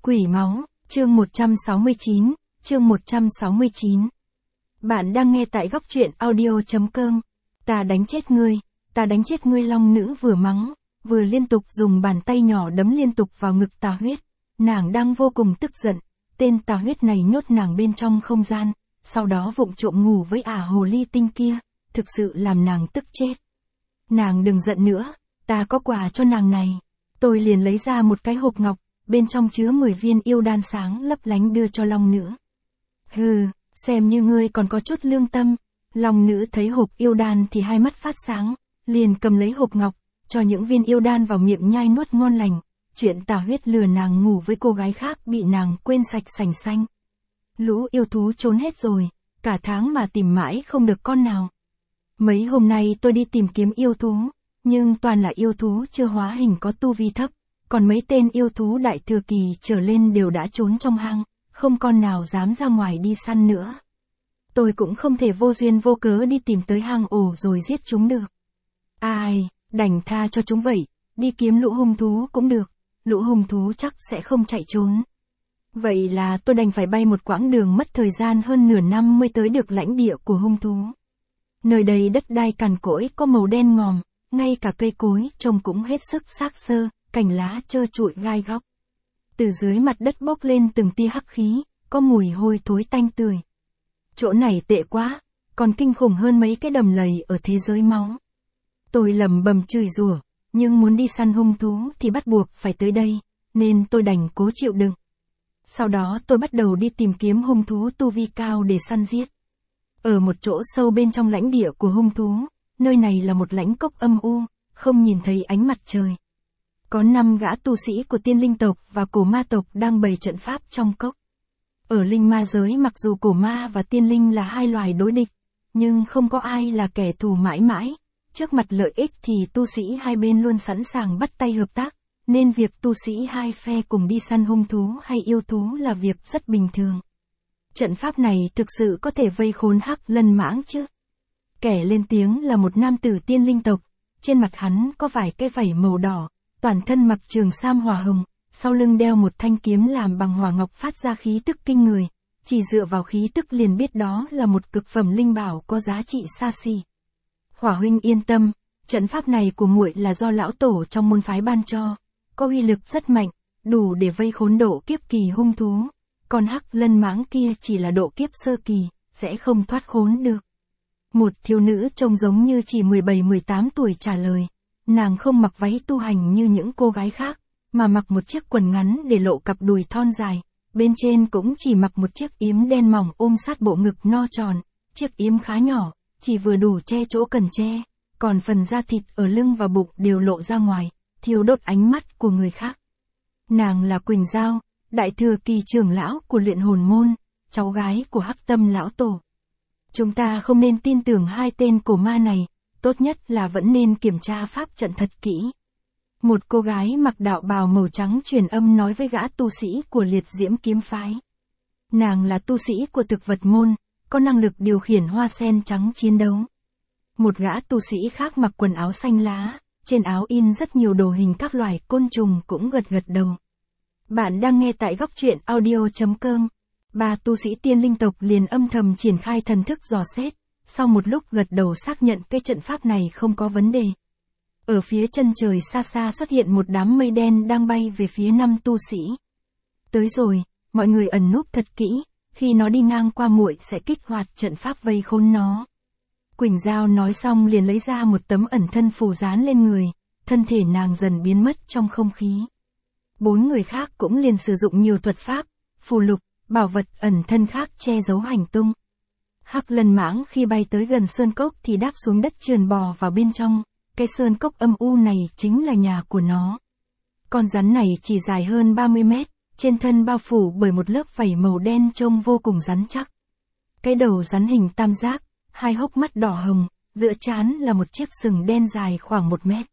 Quỷ máu, chương 169, chương 169. Bạn đang nghe tại góc truyện audio.com. Ta đánh chết ngươi long nữ vừa mắng, vừa liên tục dùng bàn tay nhỏ đấm liên tục vào ngực Tà Huyết. Nàng đang vô cùng tức giận, tên Tà Huyết này nhốt nàng bên trong không gian, sau đó vụng trộm ngủ với ả hồ ly tinh kia, thực sự làm nàng tức chết. Nàng đừng giận nữa, ta có quà cho nàng này. Tôi liền lấy ra một cái hộp ngọc, bên trong chứa 10 viên yêu đan sáng lấp lánh đưa cho long nữ. Hừ, xem như ngươi còn có chút lương tâm. Long nữ thấy hộp yêu đan thì hai mắt phát sáng, liền cầm lấy hộp ngọc, cho những viên yêu đan vào miệng nhai nuốt ngon lành. Chuyện Tà Huyết lừa nàng ngủ với cô gái khác bị nàng quên sạch sành xanh. Lũ yêu thú trốn hết rồi, cả tháng mà tìm mãi không được con nào. Mấy hôm nay tôi đi tìm kiếm yêu thú, nhưng toàn là yêu thú chưa hóa hình có tu vi thấp, còn mấy tên yêu thú đại thừa kỳ trở lên đều đã trốn trong hang, không con nào dám ra ngoài đi săn nữa. Tôi cũng không thể vô duyên vô cớ đi tìm tới hang ổ rồi giết chúng được. Ai, đành tha cho chúng vậy, đi kiếm lũ hung thú cũng được, lũ hung thú chắc sẽ không chạy trốn. Vậy là tôi đành phải bay một quãng đường mất thời gian hơn nửa năm mới tới được lãnh địa của hung thú. Nơi đây đất đai cằn cỗi có màu đen ngòm, ngay cả cây cối trông cũng hết sức xác xơ, cành lá trơ trụi gai góc. Từ dưới mặt đất bốc lên từng tia hắc khí, có mùi hôi thối tanh tưởi. Chỗ này tệ quá, còn kinh khủng hơn mấy cái đầm lầy ở thế giới máu. Tôi lầm bầm chửi rủa, nhưng muốn đi săn hung thú thì bắt buộc phải tới đây, nên tôi đành cố chịu đựng. Sau đó tôi bắt đầu đi tìm kiếm hung thú tu vi cao để săn giết. Ở một chỗ sâu bên trong lãnh địa của hung thú, nơi này là một lãnh cốc âm u, không nhìn thấy ánh mặt trời. Có 5 gã tu sĩ của tiên linh tộc và cổ ma tộc đang bày trận pháp trong cốc. Ở linh ma giới mặc dù cổ ma và tiên linh là hai loài đối địch, nhưng không có ai là kẻ thù mãi mãi. Trước mặt lợi ích thì tu sĩ hai bên luôn sẵn sàng bắt tay hợp tác, nên việc tu sĩ hai phe cùng đi săn hung thú hay yêu thú là việc rất bình thường. Trận pháp này thực sự có thể vây khốn Hắc Lân Mãng chứ? Kẻ lên tiếng là một nam tử tiên linh tộc, trên mặt hắn có vài cái vảy màu đỏ, toàn thân mặc trường sam hỏa hồng, sau lưng đeo một thanh kiếm làm bằng hỏa ngọc phát ra khí tức kinh người, chỉ dựa vào khí tức liền biết đó là một cực phẩm linh bảo có giá trị xa xỉ. Hỏa huynh yên tâm, trận pháp này của muội là do lão tổ trong môn phái ban cho, có uy lực rất mạnh, đủ để vây khốn độ kiếp kỳ hung thú, còn Hắc Lân Mãng kia chỉ là độ kiếp sơ kỳ, sẽ không thoát khốn được. Một thiếu nữ trông giống như chỉ 17-18 tuổi trả lời, nàng không mặc váy tu hành như những cô gái khác, mà mặc một chiếc quần ngắn để lộ cặp đùi thon dài, bên trên cũng chỉ mặc một chiếc yếm đen mỏng ôm sát bộ ngực no tròn, chiếc yếm khá nhỏ, chỉ vừa đủ che chỗ cần che, còn phần da thịt ở lưng và bụng đều lộ ra ngoài, thiêu đốt ánh mắt của người khác. Nàng là Quỳnh Giao, đại thừa kỳ trưởng lão của luyện hồn môn, cháu gái của Hắc Tâm lão tổ. Chúng ta không nên tin tưởng hai tên cổ ma này, tốt nhất là vẫn nên kiểm tra pháp trận thật kỹ. Một cô gái mặc đạo bào màu trắng truyền âm nói với gã tu sĩ của Liệt Diễm kiếm phái. Nàng là tu sĩ của thực vật môn, có năng lực điều khiển hoa sen trắng chiến đấu. Một gã tu sĩ khác mặc quần áo xanh lá, trên áo in rất nhiều đồ hình các loài côn trùng cũng gật gật đầu. Bạn đang nghe tại góc truyện audio.com. 3 tu sĩ tiên linh tộc liền âm thầm triển khai thần thức dò xét, sau một lúc gật đầu xác nhận cái trận pháp này không có vấn đề. Ở phía chân trời xa xa xuất hiện một đám mây đen đang bay về phía 5 tu sĩ. Tới rồi, mọi người ẩn núp thật kỹ, khi nó đi ngang qua muội sẽ kích hoạt trận pháp vây khốn nó. Quỳnh Giao nói xong liền lấy ra một tấm ẩn thân phù dán lên người, thân thể nàng dần biến mất trong không khí. 4 người khác cũng liền sử dụng nhiều thuật pháp, phù lục, bảo vật ẩn thân khác che giấu hành tung. Hắc Lân Mãng khi bay tới gần sơn cốc thì đáp xuống đất trườn bò vào bên trong, cái sơn cốc âm u này chính là nhà của nó. Con rắn này chỉ dài hơn 30 mét, trên thân bao phủ bởi một lớp vảy màu đen trông vô cùng rắn chắc. Cái đầu rắn hình tam giác, hai hốc mắt đỏ hồng, giữa trán là một chiếc sừng đen dài khoảng 1 mét.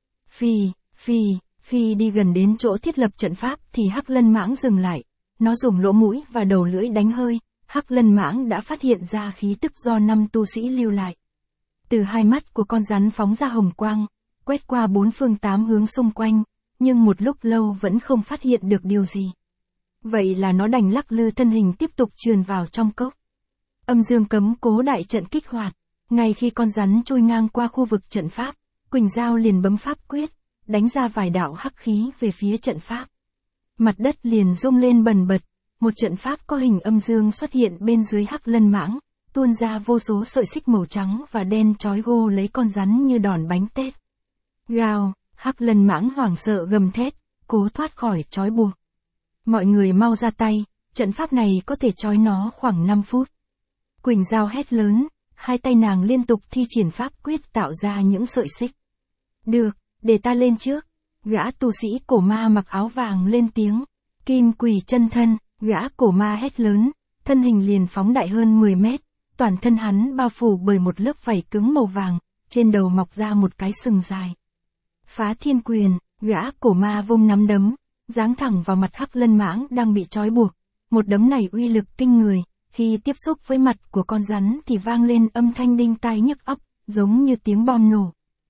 Khi đi gần đến chỗ thiết lập trận pháp thì Hắc Lân Mãng dừng lại, nó dùng lỗ mũi và đầu lưỡi đánh hơi, Hắc Lân Mãng đã phát hiện ra khí tức do 5 tu sĩ lưu lại. Từ hai mắt của con rắn phóng ra hồng quang, quét qua 4 phương 8 hướng xung quanh, nhưng một lúc lâu vẫn không phát hiện được điều gì. Vậy là nó đành lắc lư thân hình tiếp tục trườn vào trong cốc. Âm dương cấm cố đại trận kích hoạt. Ngay khi con rắn trôi ngang qua khu vực trận pháp, Quỳnh Giao liền bấm pháp quyết, đánh ra vài đạo hắc khí về phía trận pháp. Mặt đất liền rung lên bần bật, một trận pháp có hình âm dương xuất hiện bên dưới hắc lân mãng, tuôn ra vô số sợi xích màu trắng và đen trói gô lấy con rắn như đòn bánh tét. Gào, hắc lân mãng hoảng sợ gầm thét, cố thoát khỏi trói buộc. Mọi người mau ra tay, trận pháp này có thể trói nó khoảng 5 phút. Quỳnh Giao hét lớn, hai tay nàng liên tục thi triển pháp quyết tạo ra những sợi xích. Được, để ta lên trước. Gã tu sĩ cổ ma mặc áo vàng lên tiếng. Kim quỷ chân thân, gã cổ ma hét lớn, thân hình liền phóng đại hơn 10 mét, toàn thân hắn bao phủ bởi một lớp vảy cứng màu vàng, trên đầu mọc ra một cái sừng dài. Phá thiên quyền, gã cổ ma vung nắm đấm, giáng thẳng vào mặt hắc lân mãng đang bị trói buộc. Một đấm này uy lực kinh người, khi tiếp xúc với mặt của con rắn thì vang lên âm thanh đinh tai nhức óc, giống như tiếng bom nổ.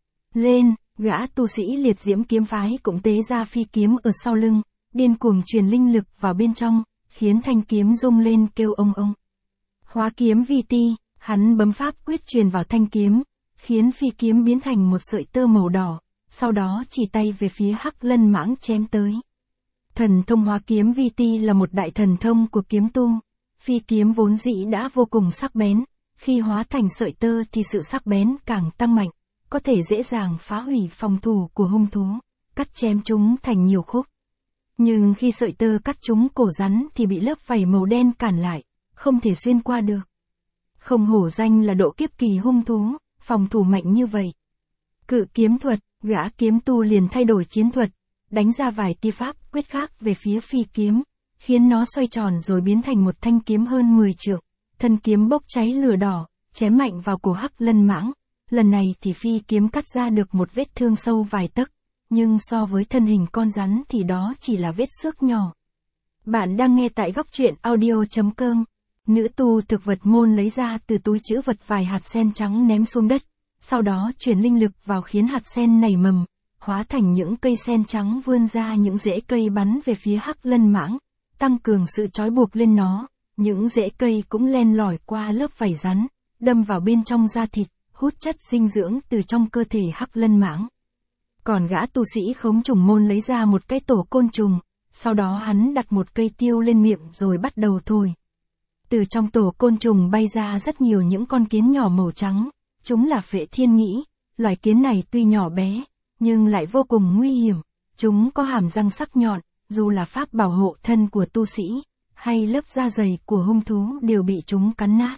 Lên, gã tu sĩ liệt diễm kiếm phái cũng tế ra phi kiếm ở sau lưng, điên cuồng truyền linh lực vào bên trong, khiến thanh kiếm rung lên kêu ông ông. Hóa kiếm vi ti, hắn bấm pháp quyết truyền vào thanh kiếm, khiến phi kiếm biến thành một sợi tơ màu đỏ, sau đó chỉ tay về phía hắc lân mãng chém tới. Thần thông hóa kiếm vi ti là một đại thần thông của kiếm tu. Phi kiếm vốn dĩ đã vô cùng sắc bén, khi hóa thành sợi tơ thì sự sắc bén càng tăng mạnh, có thể dễ dàng phá hủy phòng thủ của hung thú, cắt chém chúng thành nhiều khúc. Nhưng khi sợi tơ cắt trúng cổ rắn thì bị lớp vảy màu đen cản lại, không thể xuyên qua được. Không hổ danh là độ kiếp kỳ hung thú, phòng thủ mạnh như vậy. Cự kiếm thuật, gã kiếm tu liền thay đổi chiến thuật, đánh ra vài tia pháp quyết khác về phía phi kiếm, khiến nó xoay tròn rồi biến thành một thanh kiếm hơn 10 trượng. Thân kiếm bốc cháy lửa đỏ, chém mạnh vào cổ hắc lân mãng. Lần này thì phi kiếm cắt ra được một vết thương sâu vài tấc, nhưng so với thân hình con rắn thì đó chỉ là vết xước nhỏ. Bạn đang nghe tại góc truyện audio.com. Nữ tu thực vật môn lấy ra từ túi trữ vật vài hạt sen trắng ném xuống đất, sau đó truyền linh lực vào khiến hạt sen nảy mầm, hóa thành những cây sen trắng vươn ra những rễ cây bắn về phía hắc lân mãng, tăng cường sự trói buộc lên nó. Những rễ cây cũng len lỏi qua lớp vảy rắn, đâm vào bên trong da thịt, hút chất dinh dưỡng từ trong cơ thể hắc lân mãng. Còn gã tu sĩ khống trùng môn lấy ra một cái tổ côn trùng, sau đó hắn đặt một cây tiêu lên miệng rồi bắt đầu thổi. Từ trong tổ côn trùng bay ra rất nhiều những con kiến nhỏ màu trắng, chúng là phệ thiên nhĩ. Loài kiến này tuy nhỏ bé, nhưng lại vô cùng nguy hiểm. Chúng có hàm răng sắc nhọn, dù là pháp bảo hộ thân của tu sĩ, hay lớp da dày của hung thú đều bị chúng cắn nát.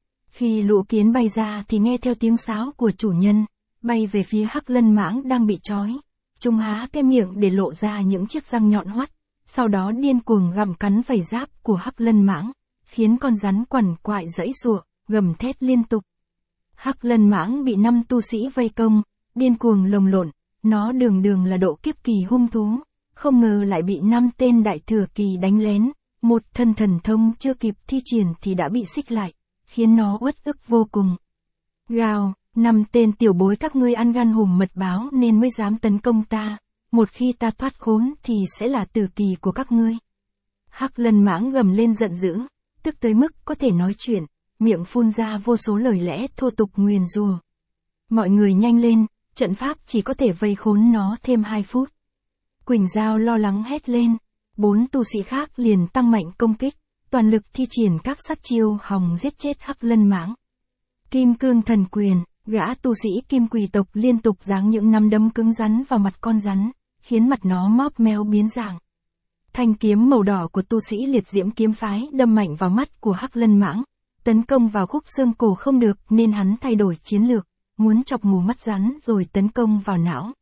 Khi lũ kiến bay ra thì nghe theo tiếng sáo của chủ nhân, bay về phía hắc lân mãng đang bị trói. Chúng há cái miệng để lộ ra những chiếc răng nhọn hoắt, sau đó điên cuồng gặm cắn vảy giáp của hắc lân mãng, khiến con rắn quằn quại giãy giụa, gầm thét liên tục. Hắc lân mãng bị 5 tu sĩ vây công, điên cuồng lồng lộn, nó đường là độ kiếp kỳ hung thú, không ngờ lại bị 5 tên đại thừa kỳ đánh lén, một thân thần thông chưa kịp thi triển thì đã bị xích lại, khiến nó uất ức vô cùng. Gào, 5 tên tiểu bối các ngươi ăn gan hùm mật báo nên mới dám tấn công ta, một khi ta thoát khốn thì sẽ là tử kỳ của các ngươi. Hắc lân mãng gầm lên giận dữ, tức tới mức có thể nói chuyện, miệng phun ra vô số lời lẽ thô tục nguyền rủa. Mọi người nhanh lên, trận pháp chỉ có thể vây khốn nó thêm 2 phút. Quỳnh Giao lo lắng hét lên, 4 tu sĩ khác liền tăng mạnh công kích, toàn lực thi triển các sát chiêu hòng giết chết hắc lân mãng. Kim cương thần quyền, gã tu sĩ kim quỷ tộc liên tục giáng những nắm đấm cứng rắn vào mặt con rắn, khiến mặt nó móp méo biến dạng. Thanh kiếm màu đỏ của tu sĩ liệt diễm kiếm phái đâm mạnh vào mắt của hắc lân mãng, tấn công vào khúc xương cổ không được nên hắn thay đổi chiến lược, muốn chọc mù mắt rắn rồi tấn công vào não.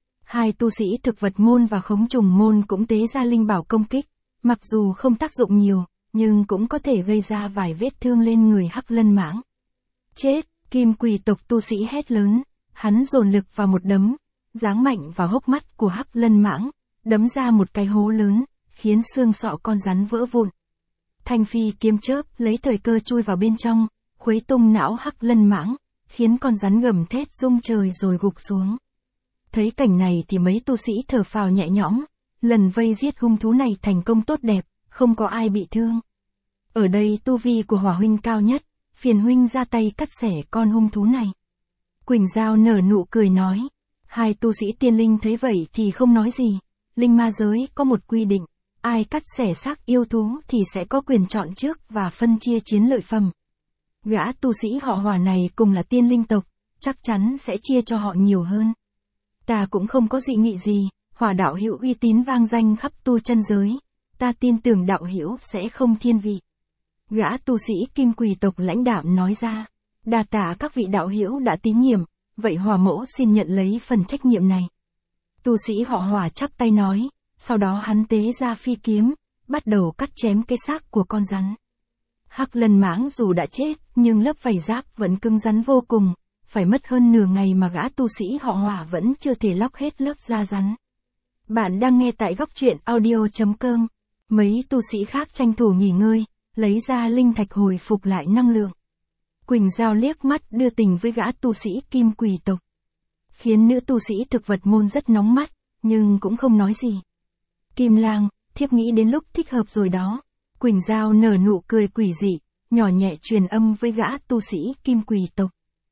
2 tu sĩ thực vật môn và khống trùng môn cũng tế ra linh bảo công kích, mặc dù không tác dụng nhiều, nhưng cũng có thể gây ra vài vết thương lên người hắc lân mãng. Chết, kim quỷ tộc tu sĩ hét lớn, hắn dồn lực vào một đấm, giáng mạnh vào hốc mắt của hắc lân mãng, đấm ra một cái hố lớn, khiến xương sọ con rắn vỡ vụn. Thanh phi kiếm chớp lấy thời cơ chui vào bên trong, khuấy tung não hắc lân mãng, khiến con rắn gầm thét rung trời rồi gục xuống. Thấy cảnh này thì mấy tu sĩ thở phào nhẹ nhõm, lần vây giết hung thú này thành công tốt đẹp, không có ai bị thương. Ở đây tu vi của Hỏa huynh cao nhất, phiền huynh ra tay cắt xẻ con hung thú này. Quỳnh Giao nở nụ cười nói. Hai tu sĩ tiên linh thấy vậy thì không nói gì. Linh ma giới có một quy định, ai cắt xẻ xác yêu thú thì sẽ có quyền chọn trước và phân chia chiến lợi phẩm. Gã tu sĩ họ Hỏa này cùng là tiên linh tộc, chắc chắn sẽ chia cho họ nhiều hơn. Ta cũng không có dị nghị gì, Hỏa đạo hữu uy tín vang danh khắp tu chân giới, ta tin tưởng đạo hữu sẽ không thiên vị. Gã tu sĩ Kim Quỳ tộc lãnh đạm nói ra. Đa tạ các vị đạo hữu đã tín nhiệm, vậy Hỏa mẫu xin nhận lấy phần trách nhiệm này. Tu sĩ họ Hỏa chắp tay nói, sau đó hắn tế ra phi kiếm, bắt đầu cắt chém cái xác của con rắn. Hắc Lân Mãng dù đã chết, nhưng lớp vảy giáp vẫn cứng rắn vô cùng, phải mất hơn nửa ngày mà gã tu sĩ họ Hỏa vẫn chưa thể lóc hết lớp da rắn. Bạn đang nghe tại góc truyện audio.com. Mấy tu sĩ khác tranh thủ nghỉ ngơi, lấy ra linh thạch hồi phục lại năng lượng. Quỳnh Giao liếc mắt đưa tình với gã tu sĩ Kim Quỳ tộc. Khiến nữ tu sĩ thực vật môn rất nóng mắt, nhưng cũng không nói gì. Kim Lang, thiếp nghĩ đến lúc thích hợp rồi đó. Quỳnh Giao nở nụ cười quỷ dị, nhỏ nhẹ truyền âm với gã tu sĩ Kim Quỳ tộc.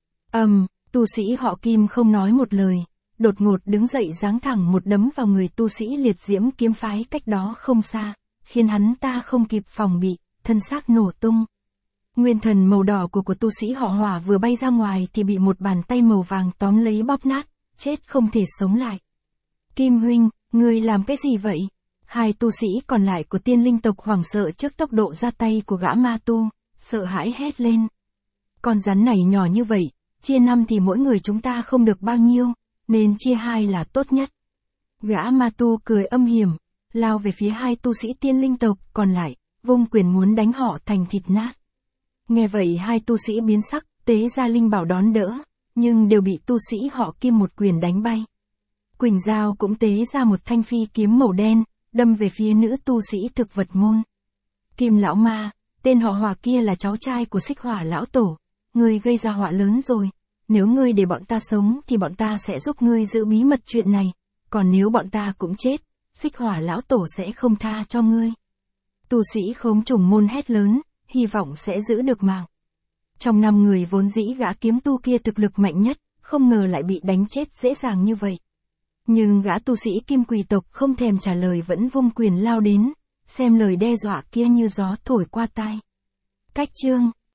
Tu sĩ họ Kim không nói một lời, đột ngột đứng dậy giáng thẳng một đấm vào người tu sĩ liệt diễm kiếm phái cách đó không xa, khiến hắn ta không kịp phòng bị, thân xác nổ tung. Nguyên thần màu đỏ của tu sĩ họ Hỏa vừa bay ra ngoài thì bị một bàn tay màu vàng tóm lấy bóp nát, chết không thể sống lại. Kim huynh, ngươi làm cái gì vậy? Hai tu sĩ còn lại của tiên linh tộc hoảng sợ trước tốc độ ra tay của gã ma tu, sợ hãi hét lên. Con rắn này nhỏ như vậy, chia 5 thì mỗi người chúng ta không được bao nhiêu, nên chia 2 là tốt nhất. Gã ma tu cười âm hiểm, lao về phía hai tu sĩ tiên linh tộc còn lại, vung quyền muốn đánh họ thành thịt nát. Nghe vậy hai tu sĩ biến sắc, tế ra linh bảo đón đỡ, nhưng đều bị tu sĩ họ Kim một quyền đánh bay. Quỳnh Giao cũng tế ra một thanh phi kiếm màu đen, đâm về phía nữ tu sĩ thực vật môn. Kim lão ma, tên họ Hỏa kia là cháu trai của Xích Hỏa lão tổ, ngươi gây ra họa lớn rồi, nếu ngươi để bọn ta sống thì bọn ta sẽ giúp ngươi giữ bí mật chuyện này, còn nếu bọn ta cũng chết, Xích Hỏa lão tổ sẽ không tha cho ngươi. Tu sĩ Khống Trùng môn hét lớn, hy vọng sẽ giữ được mạng. Trong 5 người vốn dĩ gã kiếm tu kia thực lực mạnh nhất, không ngờ lại bị đánh chết dễ dàng như vậy. Nhưng gã tu sĩ Kim Quỳ tộc không thèm trả lời vẫn vung quyền lao đến, xem lời đe dọa kia như gió thổi qua tai. Cách chương